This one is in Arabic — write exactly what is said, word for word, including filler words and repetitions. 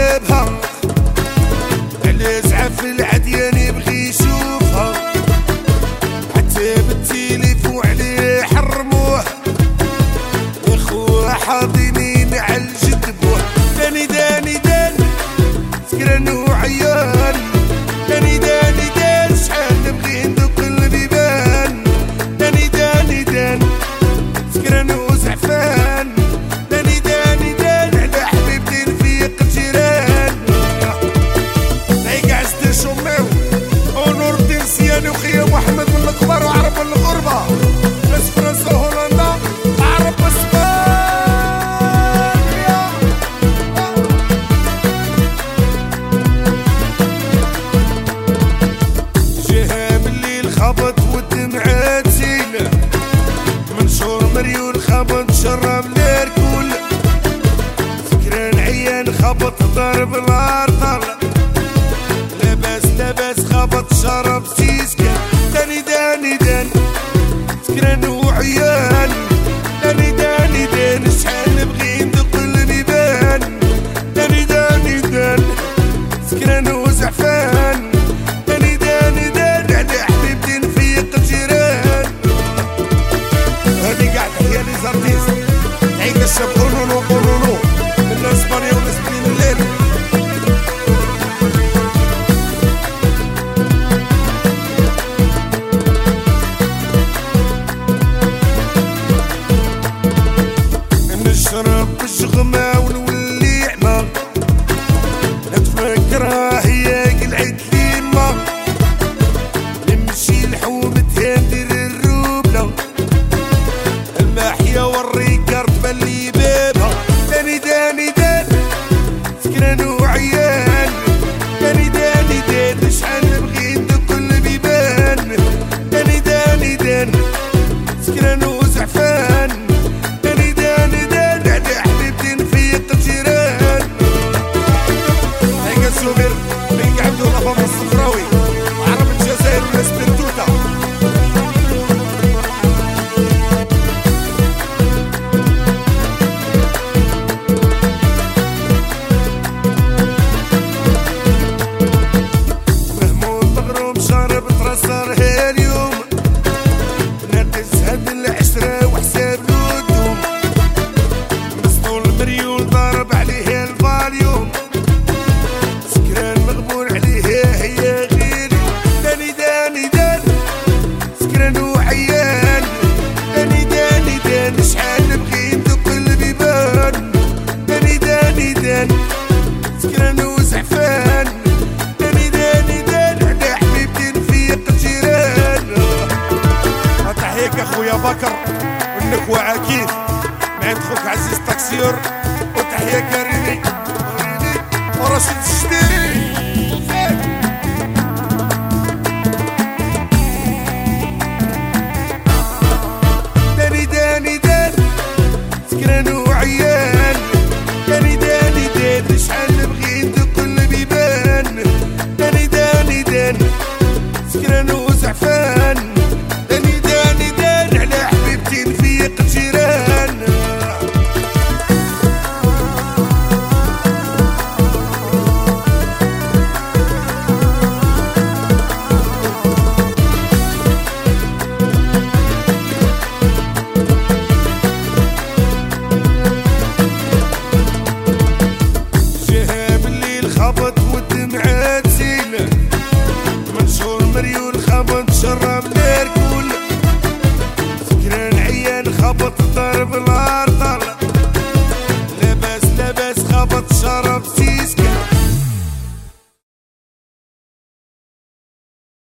بابها، على زعف العديان يبغي يشوفها، حتى بالتليفون عليه حرموه، اخوه حاضنين على الجد بوه. داني داني دان سكران وعيان، داني داني دان شحال نبغي ندق البيبان، داني داني دان سكران وزعفان، داني داني دان على حبيبتي رفيق الجيران. نعيق عزت شماو ونور الدين سياني وخيا محمد من الكبار وعرب من الغربة، بس فرنسا وهولندا عرب اسبانيا. جهام الليل خبط والدمعات زينة، منشور مريول خبط شرب الاركول، سكران عيان خبط ضرب الارطل، لاباس لاباس خبط شرب سيسكا. داني داني دان سكران وعيان، داني داني دان شحال نبغي ندق البيبان، داني داني دان سكران وزعفان، داني داني دان على حبيبتي نفيق الجيران. هادي قاع تحيا لي زارتيست تعيق الشاب قولولو قولولو من اسبانيا ونسبين الليل. نشرب بالشغمة ونولي عمى، نتفكرها هي قلعت ليما، نمشي لحومتها ندير الروبلة، الماحية والريكار تبلي بابها. داني داني دان سكران وعيان، داني داني دان شحال نبغي ندق البيبان، داني داني دان سكران وزعفان، داني داني دان على حبيبتي نفيق الجيران. هيك الزبير بن عبد الله بابا الصفراوي عرب الجزائر وناس بنتوتا. مهموم مغروم شارب ترسر هاليوم، ناقص هاد العشرة وحساب الودوم، مسطول مريول ضارب عليه الفاليوم، سكران مغبون عليها هي غيري. داني داني دان سكران وعيان، داني داني دان شحال نبغي ندق البيبان، داني داني دان سكران وزعفان، داني داني دان على حبيبتي نفيق الجيران. تحييك اخويا بكر والنكوة عكيف مع خوك عزيز تاكسيور، وتحية كريمي ورشيد